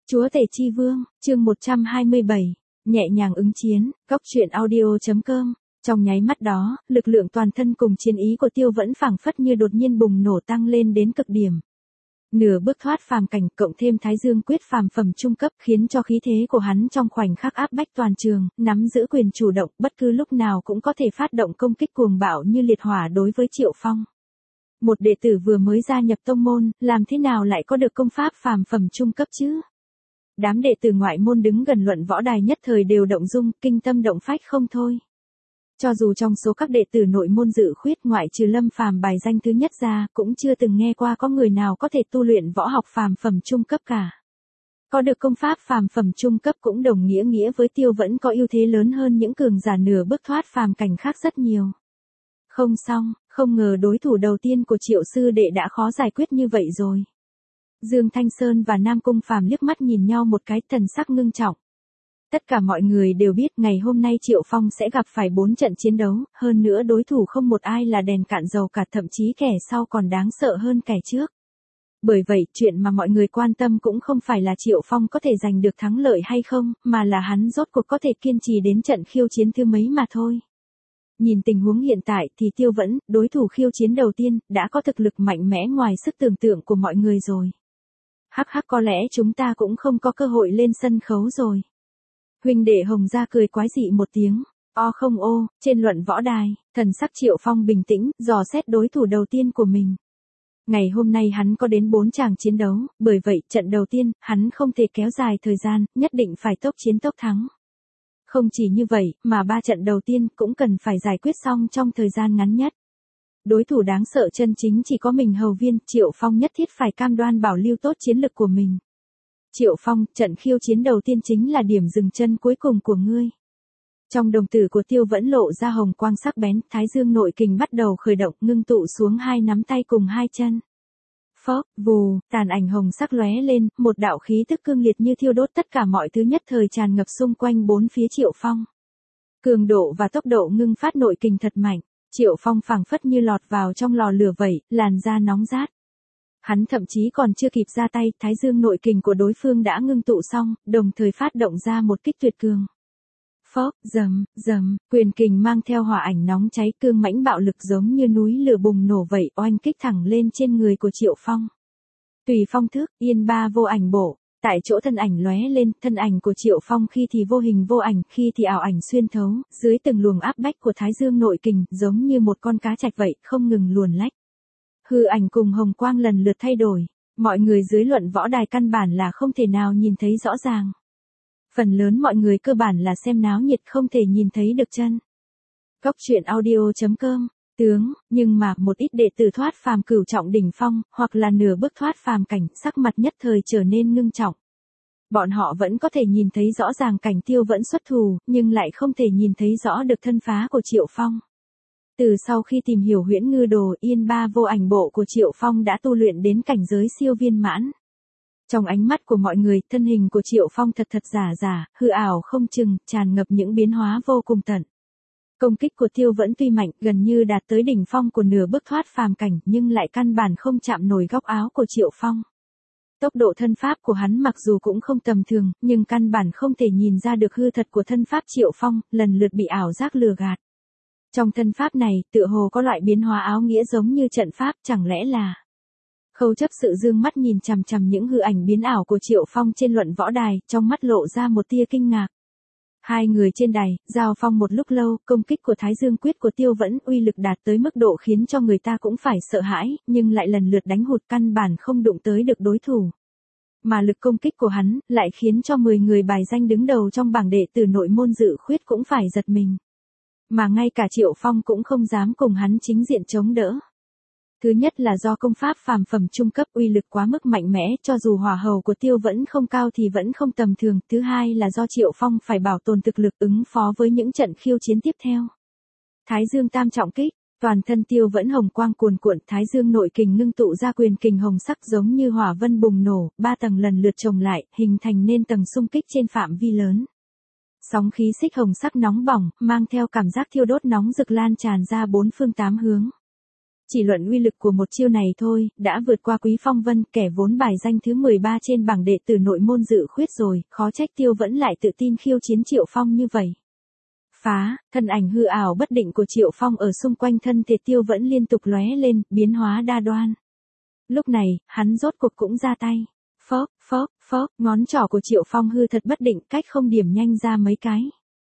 Chúa Tể Chi Vương, chương 127, nhẹ nhàng ứng chiến, góc truyện audio.com. Trong nháy mắt đó, lực lượng toàn thân cùng chiến ý của Tiêu Vẫn phảng phất như đột nhiên bùng nổ tăng lên đến cực điểm. Nửa bước thoát phàm cảnh cộng thêm Thái Dương quyết phàm phẩm trung cấp khiến cho khí thế của hắn trong khoảnh khắc áp bách toàn trường, nắm giữ quyền chủ động, bất cứ lúc nào cũng có thể phát động công kích cuồng bạo như liệt hỏa đối với Triệu Phong. Một đệ tử vừa mới gia nhập tông môn, làm thế nào lại có được công pháp phàm phẩm trung cấp chứ? Đám đệ tử ngoại môn đứng gần luận võ đài nhất thời đều động dung, kinh tâm động phách không thôi. Cho dù trong số các đệ tử nội môn dự khuyết ngoại trừ Lâm Phàm bài danh thứ nhất ra, cũng chưa từng nghe qua có người nào có thể tu luyện võ học phàm phẩm trung cấp cả. Có được công pháp phàm phẩm trung cấp cũng đồng nghĩa với Tiêu Vẫn có ưu thế lớn hơn những cường giả nửa bước thoát phàm cảnh khác rất nhiều. Không xong, không ngờ đối thủ đầu tiên của Triệu sư đệ đã khó giải quyết như vậy rồi. Dương Thanh Sơn và Nam Cung Phàm liếc mắt nhìn nhau một cái, thần sắc ngưng trọng. Tất cả mọi người đều biết ngày hôm nay Triệu Phong sẽ gặp phải 4 trận chiến đấu, hơn nữa đối thủ không một ai là đèn cạn dầu cả, thậm chí kẻ sau còn đáng sợ hơn kẻ trước. Bởi vậy, chuyện mà mọi người quan tâm cũng không phải là Triệu Phong có thể giành được thắng lợi hay không, mà là hắn rốt cuộc có thể kiên trì đến trận khiêu chiến thứ mấy mà thôi. Nhìn tình huống hiện tại thì Tiêu Vẫn, đối thủ khiêu chiến đầu tiên, đã có thực lực mạnh mẽ ngoài sức tưởng tượng của mọi người rồi. Hắc có lẽ chúng ta cũng không có cơ hội lên sân khấu rồi. Huynh đệ Hồng Gia cười quái dị một tiếng. Trên luận võ đài, thần sắc Triệu Phong bình tĩnh, dò xét đối thủ đầu tiên của mình. Ngày hôm nay hắn có đến 4 tràng chiến đấu, bởi vậy trận đầu tiên, hắn không thể kéo dài thời gian, nhất định phải tốc chiến tốc thắng. Không chỉ như vậy, mà 3 trận đầu tiên cũng cần phải giải quyết xong trong thời gian ngắn nhất. Đối thủ đáng sợ chân chính chỉ có mình Hầu Viên, Triệu Phong nhất thiết phải cam đoan bảo lưu tốt chiến lực của mình. Triệu Phong, trận khiêu chiến đầu tiên chính là điểm dừng chân cuối cùng của ngươi. Trong đồng tử của Tiêu Vẫn lộ ra hồng quang sắc bén, Thái Dương nội kình bắt đầu khởi động, ngưng tụ xuống 2 nắm tay cùng 2 chân. Phốc, vù, tàn ảnh hồng sắc lóe lên, một đạo khí tức cương liệt như thiêu đốt tất cả mọi thứ nhất thời tràn ngập xung quanh bốn phía Triệu Phong. Cường độ và tốc độ ngưng phát nội kình thật mạnh, Triệu Phong phảng phất như lọt vào trong lò lửa vậy, làn da nóng rát. Hắn thậm chí còn chưa kịp ra tay, Thái Dương nội kình của đối phương đã ngưng tụ xong, đồng thời phát động ra một kích tuyệt cường. Phốc, rầm, quyền kình mang theo hỏa ảnh nóng cháy cương mãnh bạo lực giống như núi lửa bùng nổ vậy, oanh kích thẳng lên trên người của Triệu Phong. Tùy phong thức, yên ba vô ảnh bổ, tại chỗ thân ảnh lóe lên, thân ảnh của Triệu Phong khi thì vô hình vô ảnh, khi thì ảo ảnh xuyên thấu, dưới từng luồng áp bách của Thái Dương nội kình, giống như một con cá trạch vậy, không ngừng luồn lách. Hư ảnh cùng hồng quang lần lượt thay đổi, mọi người dưới luận võ đài căn bản là không thể nào nhìn thấy rõ ràng. Phần lớn mọi người cơ bản là xem náo nhiệt không thể nhìn thấy được chân. Góc truyện audio.com, nhưng mà một ít đệ tử thoát phàm cửu trọng đỉnh phong, hoặc là nửa bước thoát phàm cảnh, sắc mặt nhất thời trở nên ngưng trọng. Bọn họ vẫn có thể nhìn thấy rõ ràng cảnh Tiêu Vẫn xuất thủ, nhưng lại không thể nhìn thấy rõ được thân phá của Triệu Phong. Từ sau khi tìm hiểu Huyễn Ngư Đồ, yên ba vô ảnh bộ của Triệu Phong đã tu luyện đến cảnh giới siêu viên mãn. Trong ánh mắt của mọi người, thân hình của Triệu Phong thật giả, hư ảo không chừng, tràn ngập những biến hóa vô cùng tận. Công kích của Tiêu Vẫn tuy mạnh, gần như đạt tới đỉnh phong của nửa bước thoát phàm cảnh, nhưng lại căn bản không chạm nổi góc áo của Triệu Phong. Tốc độ thân pháp của hắn mặc dù cũng không tầm thường, nhưng căn bản không thể nhìn ra được hư thật của thân pháp Triệu Phong, lần lượt bị ảo giác lừa gạt. Trong thân pháp này, tựa hồ có loại biến hóa áo nghĩa giống như trận pháp, chẳng lẽ là... Khâu Chấp Sự dương mắt nhìn chằm những hư ảnh biến ảo của Triệu Phong trên luận võ đài, trong mắt lộ ra một tia kinh ngạc. Hai người trên đài, giao phong một lúc lâu, công kích của Thái Dương quyết của Tiêu Vẫn uy lực đạt tới mức độ khiến cho người ta cũng phải sợ hãi, nhưng lại lần lượt đánh hụt căn bản không đụng tới được đối thủ. Mà lực công kích của hắn, lại khiến cho 10 người bài danh đứng đầu trong bảng đệ tử nội môn dự khuyết cũng phải giật mình. Mà ngay cả Triệu Phong cũng không dám cùng hắn chính diện chống đỡ. Thứ nhất là do công pháp phàm phẩm trung cấp uy lực quá mức mạnh mẽ, cho dù hỏa hầu của Tiêu Vẫn không cao thì vẫn không tầm thường. Thứ hai là do Triệu Phong phải bảo tồn thực lực ứng phó với những trận khiêu chiến tiếp theo. Thái Dương tam trọng kích, toàn thân Tiêu Vẫn hồng quang cuồn cuộn, Thái Dương nội kình ngưng tụ ra quyền kình hồng sắc giống như hỏa vân bùng nổ, 3 tầng lần lượt chồng lại, hình thành nên tầng xung kích trên phạm vi lớn. Sóng khí xích hồng sắc nóng bỏng, mang theo cảm giác thiêu đốt nóng rực lan tràn ra 4 phương 8 hướng. Chỉ luận uy lực của một chiêu này thôi, đã vượt qua Quý Phong Vân, kẻ vốn bài danh thứ 13 trên bảng đệ tử nội môn dự khuyết rồi, khó trách Tiêu Vẫn lại tự tin khiêu chiến Triệu Phong như vậy. Phá, thân ảnh hư ảo bất định của Triệu Phong ở xung quanh thân thể Tiêu Vẫn liên tục lóe lên, biến hóa đa đoan. Lúc này, hắn rốt cuộc cũng ra tay. Phốc, ngón trỏ của Triệu Phong hư thật bất định, cách không điểm nhanh ra mấy cái.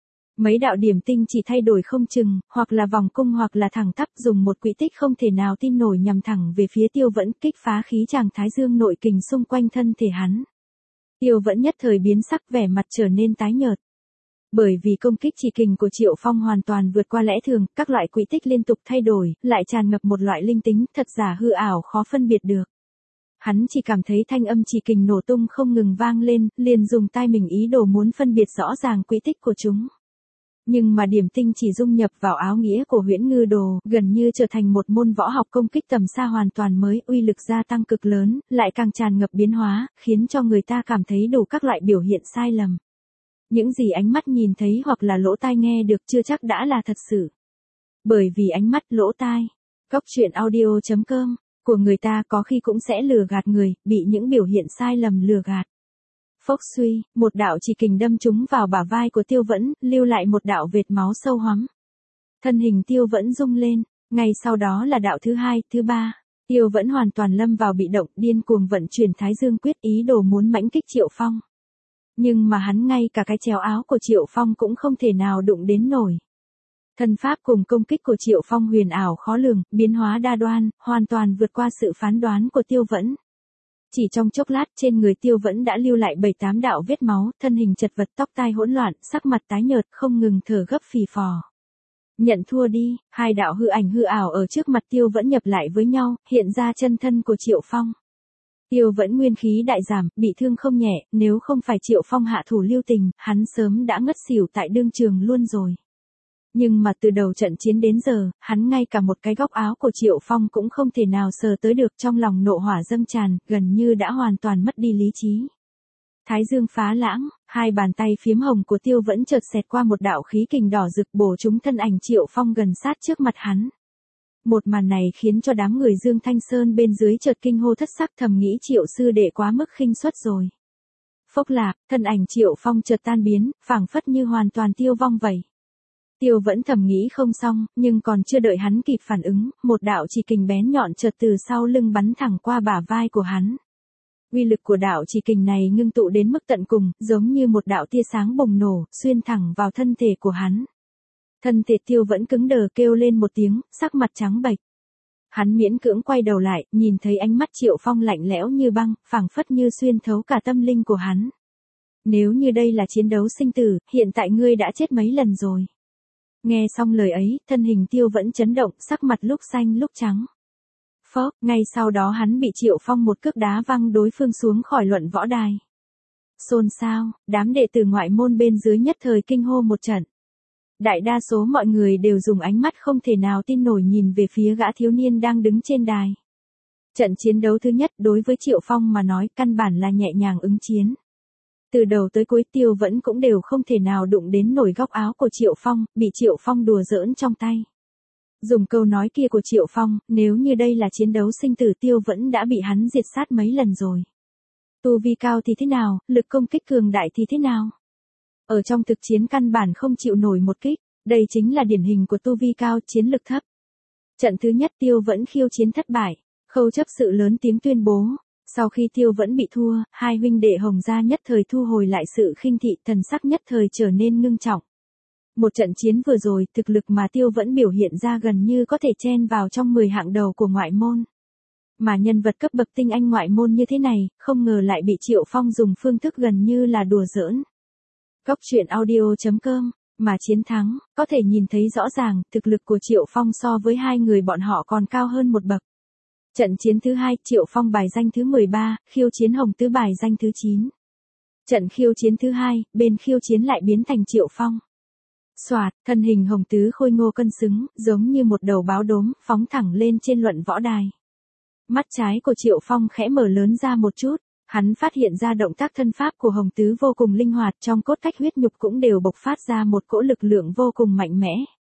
Mấy đạo điểm tinh chỉ thay đổi không chừng, hoặc là vòng cung hoặc là thẳng tắp, dùng một quỹ tích không thể nào tin nổi nhằm thẳng về phía Tiêu Vẫn, kích phá khí tràng thái dương nội kình xung quanh thân thể hắn. Tiêu Vẫn nhất thời biến sắc, vẻ mặt trở nên tái nhợt. Bởi vì công kích chỉ kình của Triệu Phong hoàn toàn vượt qua lẽ thường, các loại quỹ tích liên tục thay đổi, lại tràn ngập một loại linh tính, thật giả hư ảo khó phân biệt được. Hắn chỉ cảm thấy thanh âm chỉ kình nổ tung không ngừng vang lên, liền dùng tai mình ý đồ muốn phân biệt rõ ràng quỹ tích của chúng. Nhưng mà điểm tinh chỉ dung nhập vào áo nghĩa của Huyễn Ngư Đồ, gần như trở thành một môn võ học công kích tầm xa hoàn toàn mới, uy lực gia tăng cực lớn, lại càng tràn ngập biến hóa, khiến cho người ta cảm thấy đủ các loại biểu hiện sai lầm. Những gì ánh mắt nhìn thấy hoặc là lỗ tai nghe được chưa chắc đã là thật sự. Bởi vì ánh mắt, lỗ tai, Góc Truyện Audio.com của người ta có khi cũng sẽ lừa gạt người, bị những biểu hiện sai lầm lừa gạt. Phốc suy, một đạo chỉ kình đâm trúng vào bả vai của Tiêu Vẫn, lưu lại một đạo vệt máu sâu hoắm. Thân hình Tiêu Vẫn rung lên, ngay sau đó là đạo thứ hai, thứ ba. Tiêu Vẫn hoàn toàn lâm vào bị động, điên cuồng vận chuyển Thái Dương Quyết, ý đồ muốn mãnh kích Triệu Phong. Nhưng mà hắn ngay cả cái chéo áo của Triệu Phong cũng không thể nào đụng đến nổi. Thân pháp cùng công kích của Triệu Phong huyền ảo khó lường, biến hóa đa đoan, hoàn toàn vượt qua sự phán đoán của Tiêu Vẫn. Chỉ trong chốc lát trên người Tiêu Vẫn đã lưu lại 7-8 đạo vết máu, thân hình chật vật, tóc tai hỗn loạn, sắc mặt tái nhợt, không ngừng thở gấp phì phò. Nhận thua đi, hai đạo hư ảnh hư ảo ở trước mặt Tiêu Vẫn nhập lại với nhau, hiện ra chân thân của Triệu Phong. Tiêu Vẫn nguyên khí đại giảm, bị thương không nhẹ, nếu không phải Triệu Phong hạ thủ lưu tình, hắn sớm đã ngất xỉu tại đương trường luôn rồi. Nhưng mà từ đầu trận chiến đến giờ, hắn ngay cả một cái góc áo của Triệu Phong cũng không thể nào sờ tới được, trong lòng nộ hỏa dâng tràn, gần như đã hoàn toàn mất đi lý trí. Thái Dương phá lãng, hai bàn tay phiếm hồng của Tiêu Vẫn chợt xẹt qua một đạo khí kình đỏ rực bổ trúng thân ảnh Triệu Phong gần sát trước mặt hắn. Một màn này khiến cho đám người Dương Thanh Sơn bên dưới chợt kinh hô thất sắc, thầm nghĩ Triệu sư đệ quá mức khinh suất rồi. Phốc lạc, thân ảnh Triệu Phong chợt tan biến, phảng phất như hoàn toàn tiêu vong vậy. Tiêu Vẫn thầm nghĩ không xong, nhưng còn chưa đợi hắn kịp phản ứng, một đạo chỉ kình bén nhọn chợt từ sau lưng bắn thẳng qua bả vai của hắn. Uy lực của đạo chỉ kình này ngưng tụ đến mức tận cùng, giống như một đạo tia sáng bùng nổ, xuyên thẳng vào thân thể của hắn. Thân thể Tiêu Vẫn cứng đờ kêu lên một tiếng, sắc mặt trắng bệch. Hắn miễn cưỡng quay đầu lại, nhìn thấy ánh mắt Triệu Phong lạnh lẽo như băng, phảng phất như xuyên thấu cả tâm linh của hắn. Nếu như đây là chiến đấu sinh tử, hiện tại ngươi đã chết mấy lần rồi. Nghe xong lời ấy, thân hình Tiêu Vẫn chấn động, sắc mặt lúc xanh lúc trắng. Phốc, ngay sau đó hắn bị Triệu Phong một cước đá văng đối phương xuống khỏi luận võ đài. Xôn xao, đám đệ tử ngoại môn bên dưới nhất thời kinh hô một trận. Đại đa số mọi người đều dùng ánh mắt không thể nào tin nổi nhìn về phía gã thiếu niên đang đứng trên đài. Trận chiến đấu thứ nhất đối với Triệu Phong mà nói căn bản là nhẹ nhàng ứng chiến. Từ đầu tới cuối Tiêu Vẫn cũng đều không thể nào đụng đến nổi góc áo của Triệu Phong, bị Triệu Phong đùa giỡn trong tay. Dùng câu nói kia của Triệu Phong, nếu như đây là chiến đấu sinh tử Tiêu Vẫn đã bị hắn diệt sát mấy lần rồi. Tu vi cao thì thế nào, lực công kích cường đại thì thế nào? Ở trong thực chiến căn bản không chịu nổi một kích, đây chính là điển hình của tu vi cao, chiến lực thấp. Trận thứ nhất Tiêu Vẫn khiêu chiến thất bại, Khâu Chấp Sự lớn tiếng tuyên bố. Sau khi Tiêu Vẫn bị thua, hai huynh đệ Hồng gia nhất thời thu hồi lại sự khinh thị, thần sắc nhất thời trở nên ngưng trọng. Một trận chiến vừa rồi, thực lực mà Tiêu Vẫn biểu hiện ra gần như có thể chen vào trong 10 hạng đầu của ngoại môn. Mà nhân vật cấp bậc tinh anh ngoại môn như thế này, không ngờ lại bị Triệu Phong dùng phương thức gần như là đùa giỡn. Góc Truyện Audio.com, mà chiến thắng, có thể nhìn thấy rõ ràng, thực lực của Triệu Phong so với hai người bọn họ còn cao hơn một bậc. Trận chiến thứ hai, Triệu Phong bài danh thứ 13, khiêu chiến Hồng Tứ bài danh thứ 9. Trận khiêu chiến thứ hai, bên khiêu chiến lại biến thành Triệu Phong. Soạt, thân hình Hồng Tứ khôi ngô cân xứng, giống như một đầu báo đốm, phóng thẳng lên trên luận võ đài. Mắt trái của Triệu Phong khẽ mở lớn ra một chút, hắn phát hiện ra động tác thân pháp của Hồng Tứ vô cùng linh hoạt, trong cốt cách huyết nhục cũng đều bộc phát ra một cỗ lực lượng vô cùng mạnh mẽ.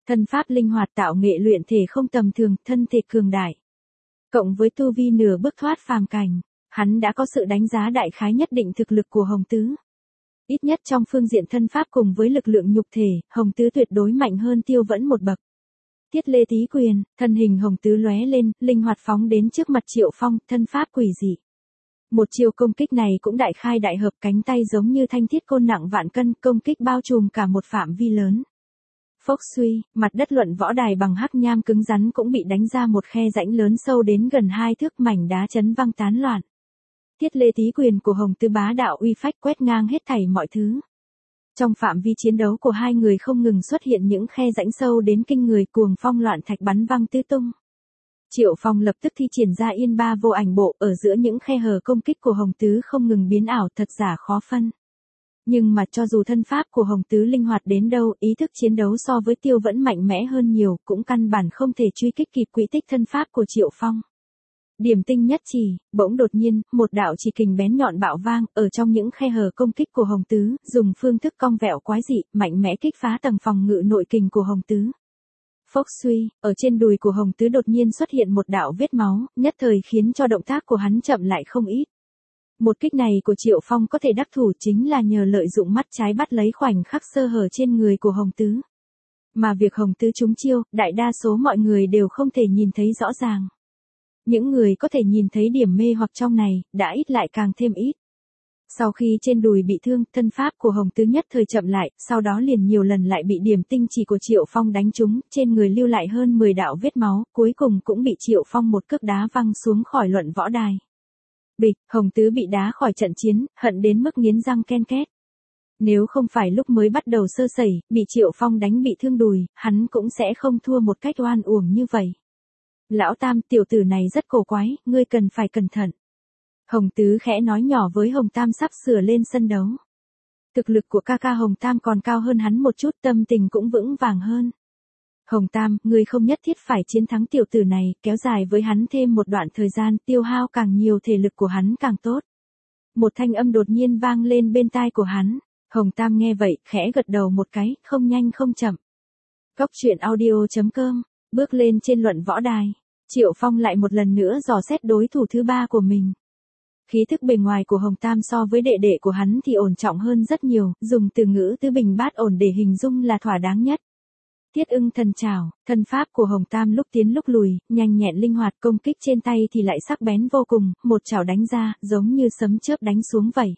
Thân pháp linh hoạt tạo nghệ luyện thể không tầm thường, thân thể cường đại. Cộng với tu vi nửa bước thoát phàm cảnh, hắn đã có sự đánh giá đại khái nhất định thực lực của Hồng Tứ. Ít nhất trong phương diện thân pháp cùng với lực lượng nhục thể, Hồng Tứ tuyệt đối mạnh hơn Tiêu Vẫn một bậc. Tiết Lê Tý Quyền, thân hình Hồng Tứ lóe lên, linh hoạt phóng đến trước mặt Triệu Phong, thân pháp quỷ dị. Một chiều công kích này cũng đại khai đại hợp, cánh tay giống như thanh thiết côn nặng vạn cân, công kích bao trùm cả một phạm vi lớn. Phốc suy, mặt đất luận võ đài bằng hắc nham cứng rắn cũng bị đánh ra một khe rãnh lớn sâu đến gần 2 thước, mảnh đá chấn văng tán loạn. Tiết Lê Tý Quyền của Hồng Tứ bá đạo uy phách quét ngang hết thảy mọi thứ. Trong phạm vi chiến đấu của hai người không ngừng xuất hiện những khe rãnh sâu đến kinh người, cuồng phong loạn thạch bắn văng tứ tung. Triệu Phong lập tức thi triển ra Yên Ba Vô Ảnh Bộ, ở giữa những khe hở công kích của Hồng Tứ không ngừng biến ảo, thật giả khó phân. Nhưng mà cho dù thân pháp của Hồng Tứ linh hoạt đến đâu, ý thức chiến đấu so với Tiêu Vẫn mạnh mẽ hơn nhiều, cũng căn bản không thể truy kích kịp quỹ tích thân pháp của Triệu Phong. Điểm tinh nhất chỉ, bỗng đột nhiên, một đạo chỉ kình bén nhọn bạo vang, ở trong những khe hở công kích của Hồng Tứ, dùng phương thức cong vẹo quái dị, mạnh mẽ kích phá tầng phòng ngự nội kình của Hồng Tứ. Phốc suy, ở trên đùi của Hồng Tứ đột nhiên xuất hiện một đạo vết máu, nhất thời khiến cho động tác của hắn chậm lại không ít. Một kích này của Triệu Phong có thể đắc thủ chính là nhờ lợi dụng mắt trái bắt lấy khoảnh khắc sơ hở trên người của Hồng Tứ. Mà việc Hồng Tứ trúng chiêu, đại đa số mọi người đều không thể nhìn thấy rõ ràng. Những người có thể nhìn thấy điểm mê hoặc trong này, đã ít lại càng thêm ít. Sau khi trên đùi bị thương, thân pháp của Hồng Tứ nhất thời chậm lại, sau đó liền nhiều lần lại bị điểm tinh chỉ của Triệu Phong đánh trúng, trên người lưu lại hơn 10 đạo vết máu, cuối cùng cũng bị Triệu Phong một cước đá văng xuống khỏi luận võ đài. Bịch, Hồng Tứ bị đá khỏi trận chiến, hận đến mức nghiến răng ken két. Nếu không phải lúc mới bắt đầu sơ sẩy, bị Triệu Phong đánh bị thương đùi, hắn cũng sẽ không thua một cách oan uổng như vậy. Lão Tam, tiểu tử này rất cổ quái, ngươi cần phải cẩn thận. Hồng Tứ khẽ nói nhỏ với Hồng Tam sắp sửa lên sân đấu. Thực lực của ca ca Hồng Tam còn cao hơn hắn một chút, tâm tình cũng vững vàng hơn. Hồng Tam, ngươi không nhất thiết phải chiến thắng tiểu tử này, kéo dài với hắn thêm một đoạn thời gian, tiêu hao càng nhiều thể lực của hắn càng tốt. Một thanh âm đột nhiên vang lên bên tai của hắn. Hồng Tam nghe vậy, khẽ gật đầu một cái, không nhanh không chậm. Góc truyện audio.com, bước lên trên luận võ đài. Triệu Phong lại một lần nữa dò xét đối thủ thứ ba của mình. Khí thức bề ngoài của Hồng Tam so với đệ đệ của hắn thì ổn trọng hơn rất nhiều, dùng từ ngữ tứ bình bát ổn để hình dung là thỏa đáng nhất. Thiết Ưng Thần Trảo, thân pháp của Hồng Tam lúc tiến lúc lùi, nhanh nhẹn linh hoạt, công kích trên tay thì lại sắc bén vô cùng, một chảo đánh ra, giống như sấm chớp đánh xuống vậy.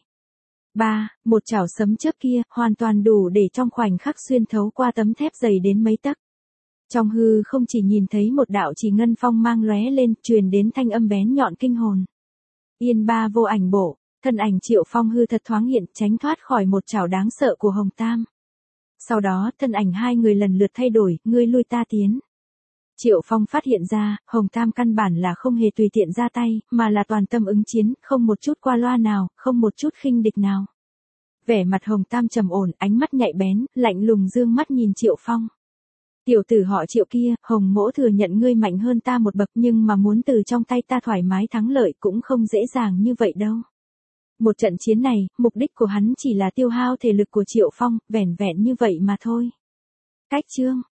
Một chảo sấm chớp kia, hoàn toàn đủ để trong khoảnh khắc xuyên thấu qua tấm thép dày đến mấy tấc. Trong hư không chỉ nhìn thấy một đạo chỉ ngân phong mang lóe lên, truyền đến thanh âm bén nhọn kinh hồn. Yên Ba Vô Ảnh Bộ, thân ảnh Triệu Phong hư thật thoáng hiện, tránh thoát khỏi một chảo đáng sợ của Hồng Tam. Sau đó, thân ảnh hai người lần lượt thay đổi, ngươi lui ta tiến. Triệu Phong phát hiện ra, Hồng Tam căn bản là không hề tùy tiện ra tay, mà là toàn tâm ứng chiến, không một chút qua loa nào, không một chút khinh địch nào. Vẻ mặt Hồng Tam trầm ổn, ánh mắt nhạy bén, lạnh lùng dương mắt nhìn Triệu Phong. Tiểu tử họ Triệu kia, Hồng mỗ thừa nhận ngươi mạnh hơn ta một bậc, nhưng mà muốn từ trong tay ta thoải mái thắng lợi cũng không dễ dàng như vậy đâu. Một trận chiến này, mục đích của hắn chỉ là tiêu hao thể lực của Triệu Phong, vẻn vẹn như vậy mà thôi. Cách chương